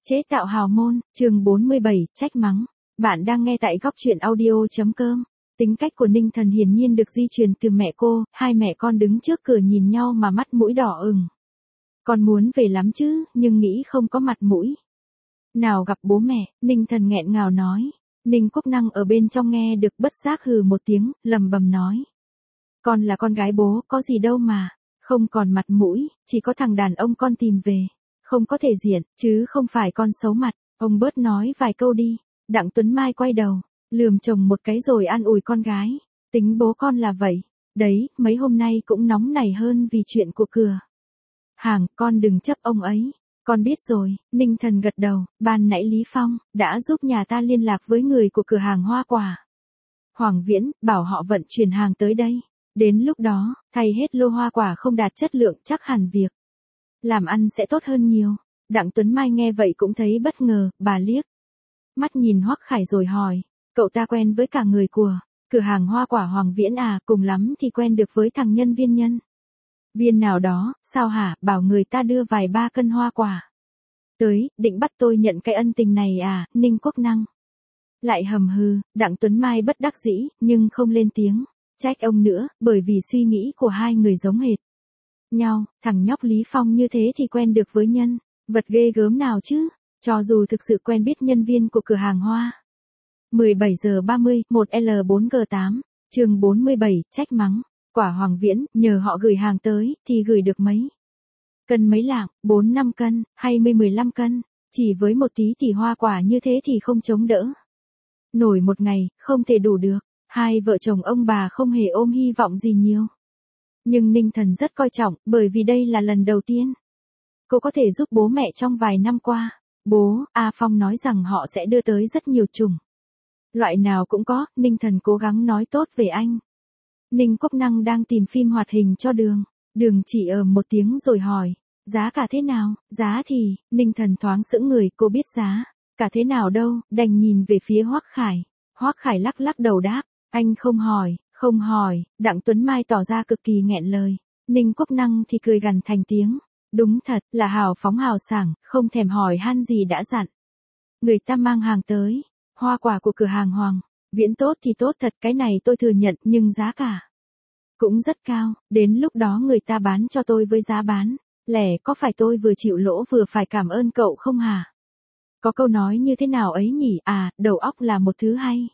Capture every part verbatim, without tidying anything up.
Chế tạo hào môn, chương bốn mươi bảy, trách mắng. Bạn đang nghe tại góc truyện audio.com. Tính cách của Ninh Thần hiển nhiên được di truyền từ mẹ cô, hai mẹ con đứng trước cửa nhìn nhau mà mắt mũi đỏ ửng. Con muốn về lắm chứ, nhưng nghĩ không có mặt mũi. Nào gặp bố mẹ, Ninh Thần nghẹn ngào nói. Ninh Quốc Năng ở bên trong nghe được bất giác hừ một tiếng, lầm bầm nói. Con là con gái bố, có gì đâu mà, không còn mặt mũi, chỉ có thằng đàn ông con tìm về. Không có thể diện, chứ không phải con xấu mặt, ông bớt nói vài câu đi. Đặng Tuấn Mai quay đầu, lườm chồng một cái rồi an ủi con gái. Tính bố con là vậy, đấy, mấy hôm nay cũng nóng nảy hơn vì chuyện của cửa hàng, con đừng chấp ông ấy. Con biết rồi, Ninh Thần gật đầu, ban nãy Lý Phong đã giúp nhà ta liên lạc với người của cửa hàng hoa quả Hoàng Viễn, bảo họ vận chuyển hàng tới đây. Đến lúc đó, thay hết lô hoa quả không đạt chất lượng chắc hẳn việc làm ăn sẽ tốt hơn nhiều. Đặng Tuấn Mai nghe vậy cũng thấy bất ngờ, bà liếc mắt nhìn Hoắc Khải rồi hỏi, cậu ta quen với cả người của cửa hàng hoa quả Hoàng Viễn à? Cùng lắm thì quen được với thằng nhân viên nhân viên nào đó, sao hả? Bảo người ta đưa vài ba cân hoa quả tới, định bắt tôi nhận cái ân tình này à? Ninh Quốc Năng lại hầm hừ. Đặng Tuấn Mai bất đắc dĩ, nhưng không lên tiếng trách ông nữa, bởi vì suy nghĩ của hai người giống hệt nhau. Thằng nhóc Lý Phong như thế thì quen được với nhân vật ghê gớm nào chứ? Cho dù thực sự quen biết nhân viên của cửa hàng hoa. mười bảy giờ ba mươi, một L bốn G tám, chương bốn mươi bảy, trách mắng. Quả Hoàng Viễn, nhờ họ gửi hàng tới, thì gửi được mấy cân mấy lạng, bốn năm cân, hay mươi mười lăm cân, chỉ với một tí tỷ hoa quả như thế thì không chống đỡ nổi một ngày, không thể đủ được. Hai vợ chồng ông bà không hề ôm hy vọng gì nhiều. Nhưng Ninh Thần rất coi trọng, bởi vì đây là lần đầu tiên cô có thể giúp bố mẹ trong vài năm qua. Bố, A Phong nói rằng họ sẽ đưa tới rất nhiều chủng loại nào cũng có. Ninh Thần cố gắng nói tốt về anh. Ninh Quốc Năng đang tìm phim hoạt hình cho Đường. Đường chỉ ờ một tiếng rồi hỏi, giá cả thế nào? Giá thì, Ninh Thần thoáng sững người, cô biết giá cả thế nào đâu, đành nhìn về phía Hoắc Khải. Hoắc Khải lắc lắc đầu đáp, anh không hỏi, không hỏi. Đặng Tuấn Mai tỏ ra cực kỳ nghẹn lời. Ninh Quốc Năng thì cười gằn thành tiếng. Đúng thật là hào phóng hào sảng, không thèm hỏi han gì đã dặn người ta mang hàng tới. Hoa quả của cửa hàng Hoàng Viễn tốt thì tốt thật, cái này tôi thừa nhận, nhưng giá cả cũng rất cao. Đến lúc đó người ta bán cho tôi với giá bán lẻ, có phải tôi vừa chịu lỗ vừa phải cảm ơn cậu không hả? Có câu nói như thế nào ấy nhỉ? À, đầu óc là một thứ hay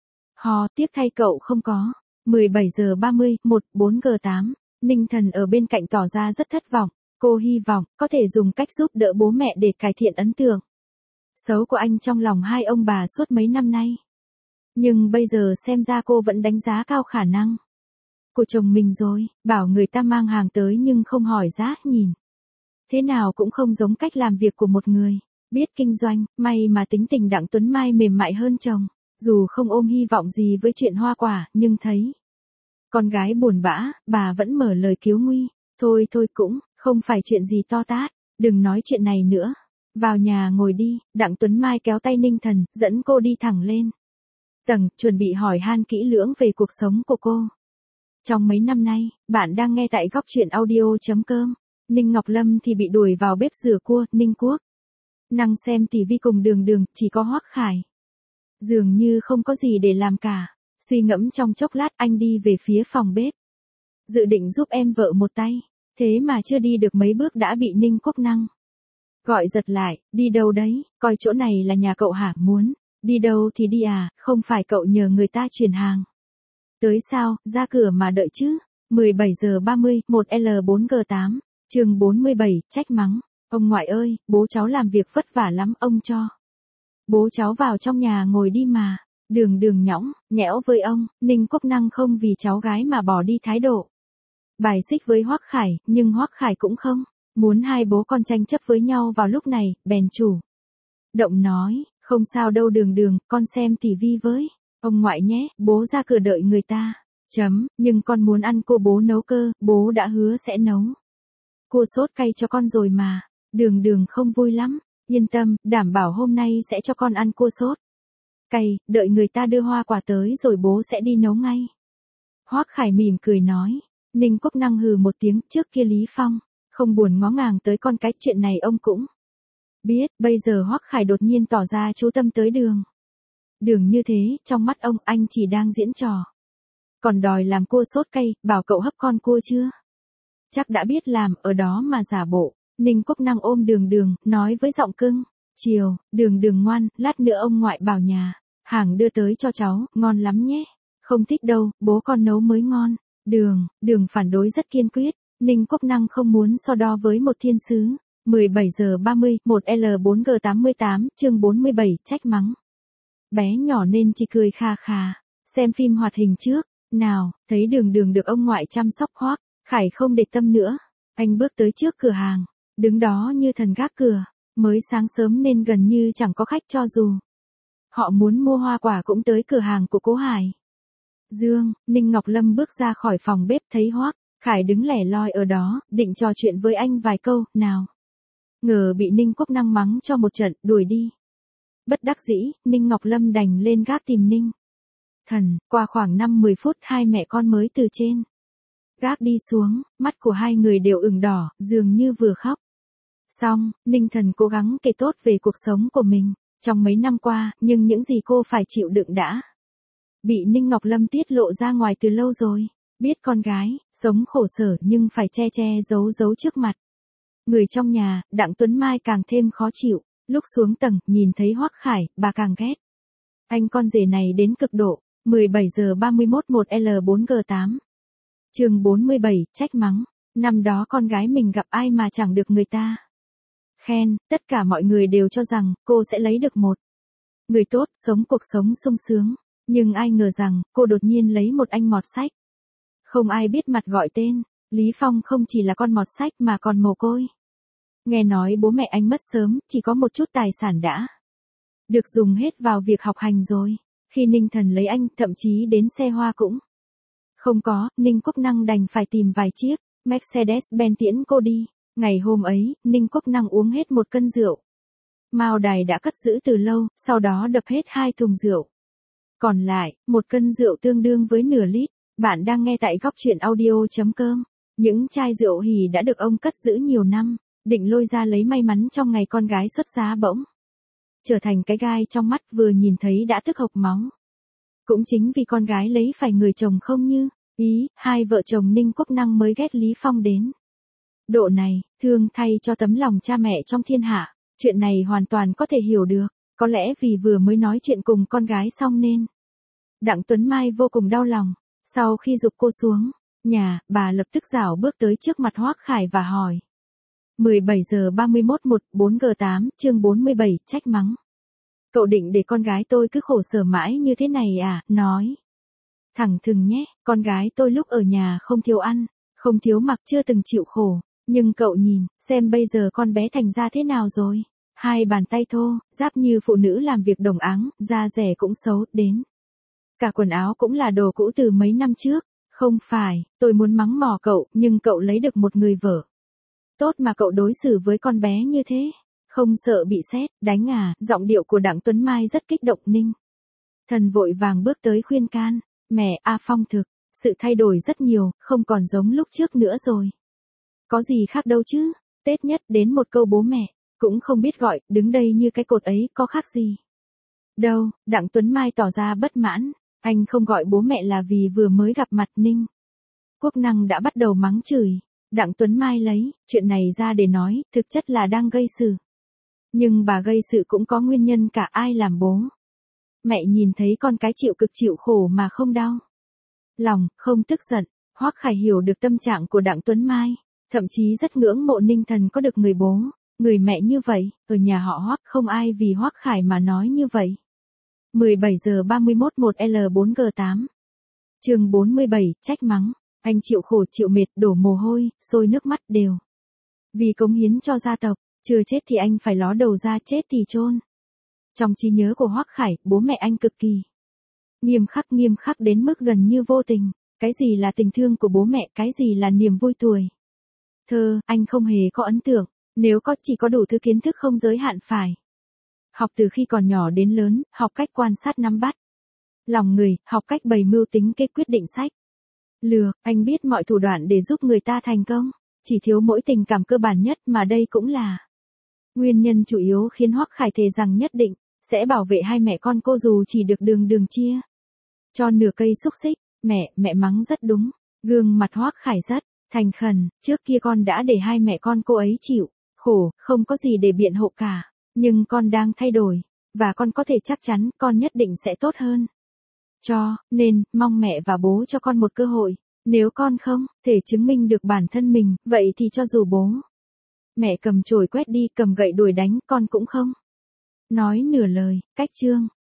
ho, tiếc thay cậu không có. mười bảy giờ ba mươi, một bốn G tám, Ninh Thần ở bên cạnh tỏ ra rất thất vọng. Cô hy vọng có thể dùng cách giúp đỡ bố mẹ để cải thiện ấn tượng xấu của anh trong lòng hai ông bà suốt mấy năm nay. Nhưng bây giờ xem ra cô vẫn đánh giá cao khả năng của chồng mình rồi. Bảo người ta mang hàng tới nhưng không hỏi giá, nhìn thế nào cũng không giống cách làm việc của một người biết kinh doanh. May mà tính tình Đặng Tuấn Mai mềm mại hơn chồng. Dù không ôm hy vọng gì với chuyện hoa quả, nhưng thấy con gái buồn bã, bà vẫn mở lời cứu nguy. Thôi thôi cũng không phải chuyện gì to tát, đừng nói chuyện này nữa. Vào nhà ngồi đi. Đặng Tuấn Mai kéo tay Ninh Thần, dẫn cô đi thẳng lên tầng, chuẩn bị hỏi han kỹ lưỡng về cuộc sống của cô trong mấy năm nay. Bạn đang nghe tại góc truyện audio.com. Ninh Ngọc Lâm thì bị đuổi vào bếp rửa cua. Ninh Quốc Năng xem tivi cùng Đường Đường, chỉ có Hoắc Khải dường như không có gì để làm cả. Suy ngẫm trong chốc lát, anh đi về phía phòng bếp, dự định giúp em vợ một tay. Thế mà chưa đi được mấy bước đã bị Ninh Quốc Năng gọi giật lại. Đi đâu đấy? Coi chỗ này là nhà cậu hả? Muốn đi đâu thì đi à? Không phải cậu nhờ người ta chuyển hàng tới sao? Ra cửa mà đợi chứ. mười bảy giờ ba mươi, một L bốn G tám, chương bốn mươi bảy, trách mắng. Ông ngoại ơi, bố cháu làm việc vất vả lắm, ông cho bố cháu vào trong nhà ngồi đi mà. Đường Đường nhõng nhẽo với ông. Ninh Quốc Năng không vì cháu gái mà bỏ đi thái độ bài xích với Hoắc Khải, nhưng Hoắc Khải cũng không muốn hai bố con tranh chấp với nhau vào lúc này, bèn chủ động nói, không sao đâu Đường Đường, con xem tivi với ông ngoại nhé, bố ra cửa đợi người ta. Chấm, nhưng con muốn ăn cua bố nấu cơ, bố đã hứa sẽ nấu cua sốt cay cho con rồi mà. Đường Đường không vui lắm, yên tâm, đảm bảo hôm nay sẽ cho con ăn cua sốt cay, đợi người ta đưa hoa quả tới rồi bố sẽ đi nấu ngay. Hoắc Khải mỉm cười nói. Ninh Quốc Năng hừ một tiếng, trước kia Lý Phong không buồn ngó ngàng tới con cái, chuyện này ông cũng Biết, bây giờ Hoắc Khải đột nhiên tỏ ra chú tâm tới Đường. Đường như thế, trong mắt ông, anh chỉ đang diễn trò. Còn đòi làm cua sốt cay, bảo cậu hấp con cua chưa? Chắc đã biết làm, ở đó mà giả bộ. Ninh Quốc Năng ôm Đường Đường, nói với giọng cưng. Chiều, Đường Đường ngoan, lát nữa ông ngoại bảo nhà hàng đưa tới cho cháu, ngon lắm nhé. Không thích đâu, bố con nấu mới ngon. Đường, Đường phản đối rất kiên quyết. Ninh Quốc Năng không muốn so đo với một thiên sứ. mười bảy giờ ba mươi, một L bốn G tám mươi tám, chương bốn mươi bảy, trách mắng. Bé nhỏ nên chỉ cười kha kha. Xem phim hoạt hình trước. Nào, thấy Đường Đường được ông ngoại chăm sóc Hoắc Khải không để tâm nữa. Anh bước tới trước cửa hàng. Đứng đó như thần gác cửa. Mới sáng sớm nên gần như chẳng có khách cho dù. Họ muốn mua hoa quả cũng tới cửa hàng của Cố Hải. Dương, Ninh Ngọc Lâm bước ra khỏi phòng bếp thấy Hoắc Khải đứng lẻ loi ở đó, định trò chuyện với anh vài câu, nào. Ngờ bị Ninh Quốc Năng mắng cho một trận, đuổi đi. Bất đắc dĩ, Ninh Ngọc Lâm đành lên gác tìm Ninh Thần, qua khoảng năm mười phút hai mẹ con mới từ trên gác đi xuống, mắt của hai người đều ửng đỏ, dường như vừa khóc. Xong, Ninh Thần cố gắng kể tốt về cuộc sống của mình, trong mấy năm qua, nhưng những gì cô phải chịu đựng đã bị Ninh Ngọc Lâm tiết lộ ra ngoài từ lâu rồi. Biết con gái, sống khổ sở nhưng phải che che giấu giấu trước mặt người trong nhà, Đặng Tuấn Mai càng thêm khó chịu. Lúc xuống tầng, nhìn thấy Hoắc Khải, bà càng ghét. Anh con rể này đến cực độ. mười bảy giờ ba mươi mốt, một L bốn G tám. Chương bốn mươi bảy, trách mắng. Năm đó con gái mình gặp ai mà chẳng được người ta khen, tất cả mọi người đều cho rằng cô sẽ lấy được một người tốt, sống cuộc sống sung sướng. Nhưng ai ngờ rằng, cô đột nhiên lấy một anh mọt sách. Không ai biết mặt gọi tên, Lý Phong không chỉ là con mọt sách mà còn mồ côi. Nghe nói bố mẹ anh mất sớm, chỉ có một chút tài sản đã được dùng hết vào việc học hành rồi. Khi Ninh Thần lấy anh, thậm chí đến xe hoa cũng không có, Ninh Quốc Năng đành phải tìm vài chiếc Mercedes-Benz tiễn cô đi. Ngày hôm ấy, Ninh Quốc Năng uống hết một cân rượu Mao Đài đã cất giữ từ lâu, sau đó đập hết hai thùng rượu. Còn lại, một cân rượu tương đương với nửa lít. Bạn đang nghe tại góc truyện audio.com. Những chai rượu hỉ đã được ông cất giữ nhiều năm, định lôi ra lấy may mắn trong ngày con gái xuất giá bỗng trở thành cái gai trong mắt, vừa nhìn thấy đã tức hộc máu. Cũng chính vì con gái lấy phải người chồng không như ý, hai vợ chồng Ninh Quốc Năng mới ghét Lý Phong đến độ này. Thương thay cho tấm lòng cha mẹ trong thiên hạ. Chuyện này hoàn toàn có thể hiểu được. Có lẽ vì vừa mới nói chuyện cùng con gái xong nên Đặng Tuấn Mai vô cùng đau lòng. Sau khi giục cô xuống nhà, bà lập tức rảo bước tới trước mặt Hoắc Khải và hỏi. mười bảy giờ ba mươi mốt, một bốn G tám, chương bốn mươi bảy, trách mắng. Cậu định để con gái tôi cứ khổ sở mãi như thế này à? Nói thẳng thừng nhé, con gái tôi lúc ở nhà không thiếu ăn, không thiếu mặc, chưa từng chịu khổ. Nhưng cậu nhìn, xem bây giờ con bé thành ra thế nào rồi. Hai bàn tay thô, giáp như phụ nữ làm việc đồng áng, da rẻ cũng xấu, đến cả quần áo cũng là đồ cũ từ mấy năm trước. Không phải, tôi muốn mắng mỏ cậu, nhưng cậu lấy được một người vợ tốt mà cậu đối xử với con bé như thế. Không sợ bị sét, đánh à? Giọng điệu của Đặng Tuấn Mai rất kích động. Ninh Thần vội vàng bước tới khuyên can. Mẹ, A Phong thực sự thay đổi rất nhiều, không còn giống lúc trước nữa rồi. Có gì khác đâu chứ, Tết nhất đến một câu bố mẹ, cũng không biết gọi, đứng đây như cái cột ấy, có khác gì đâu. Đặng Tuấn Mai tỏ ra bất mãn. Anh không gọi bố mẹ là vì vừa mới gặp mặt. Ninh Quốc Năng đã bắt đầu mắng chửi. Đặng Tuấn Mai lấy chuyện này ra để nói, thực chất là đang gây sự. Nhưng bà gây sự cũng có nguyên nhân cả, ai làm bố mẹ nhìn thấy con cái chịu cực chịu khổ mà không đau lòng, không tức giận. Hoắc Khải hiểu được tâm trạng của Đặng Tuấn Mai, thậm chí rất ngưỡng mộ Ninh Thần có được người bố, người mẹ như vậy. Ở nhà họ Hoắc không ai vì Hoắc Khải mà nói như vậy. mười bảy giờ ba mươi mốt, một L bốn G tám. Chương bốn mươi bảy, trách mắng. Anh chịu khổ chịu mệt, đổ mồ hôi, sôi nước mắt đều vì cống hiến cho gia tộc. Chưa chết thì anh phải ló đầu ra, chết thì chôn. Trong trí nhớ của Hoắc Khải, bố mẹ anh cực kỳ nghiêm khắc, nghiêm khắc đến mức gần như vô tình. Cái gì là tình thương của bố mẹ, cái gì là niềm vui tuổi thơ, anh không hề có ấn tượng. Nếu có, chỉ có đủ thứ kiến thức không giới hạn phải học từ khi còn nhỏ đến lớn, học cách quan sát nắm bắt lòng người, học cách bày mưu tính kế quyết định sách lược. Anh biết mọi thủ đoạn để giúp người ta thành công, chỉ thiếu mỗi tình cảm cơ bản nhất mà đây cũng là Nguyên nhân chủ yếu khiến Hoắc Khải thề rằng nhất định sẽ bảo vệ hai mẹ con cô dù chỉ được đường đường chia cho nửa cây xúc xích. Mẹ, mẹ mắng rất đúng. Gương mặt Hoắc Khải rất thành khẩn, trước kia con đã để hai mẹ con cô ấy chịu khổ, không có gì để biện hộ cả, nhưng con đang thay đổi, và con có thể chắc chắn con nhất định sẽ tốt hơn. Cho nên, mong mẹ và bố cho con một cơ hội. Nếu con không thể chứng minh được bản thân mình, vậy thì cho dù bố mẹ cầm chổi quét đi, cầm gậy đuổi đánh, con cũng không nói nửa lời. Cách chương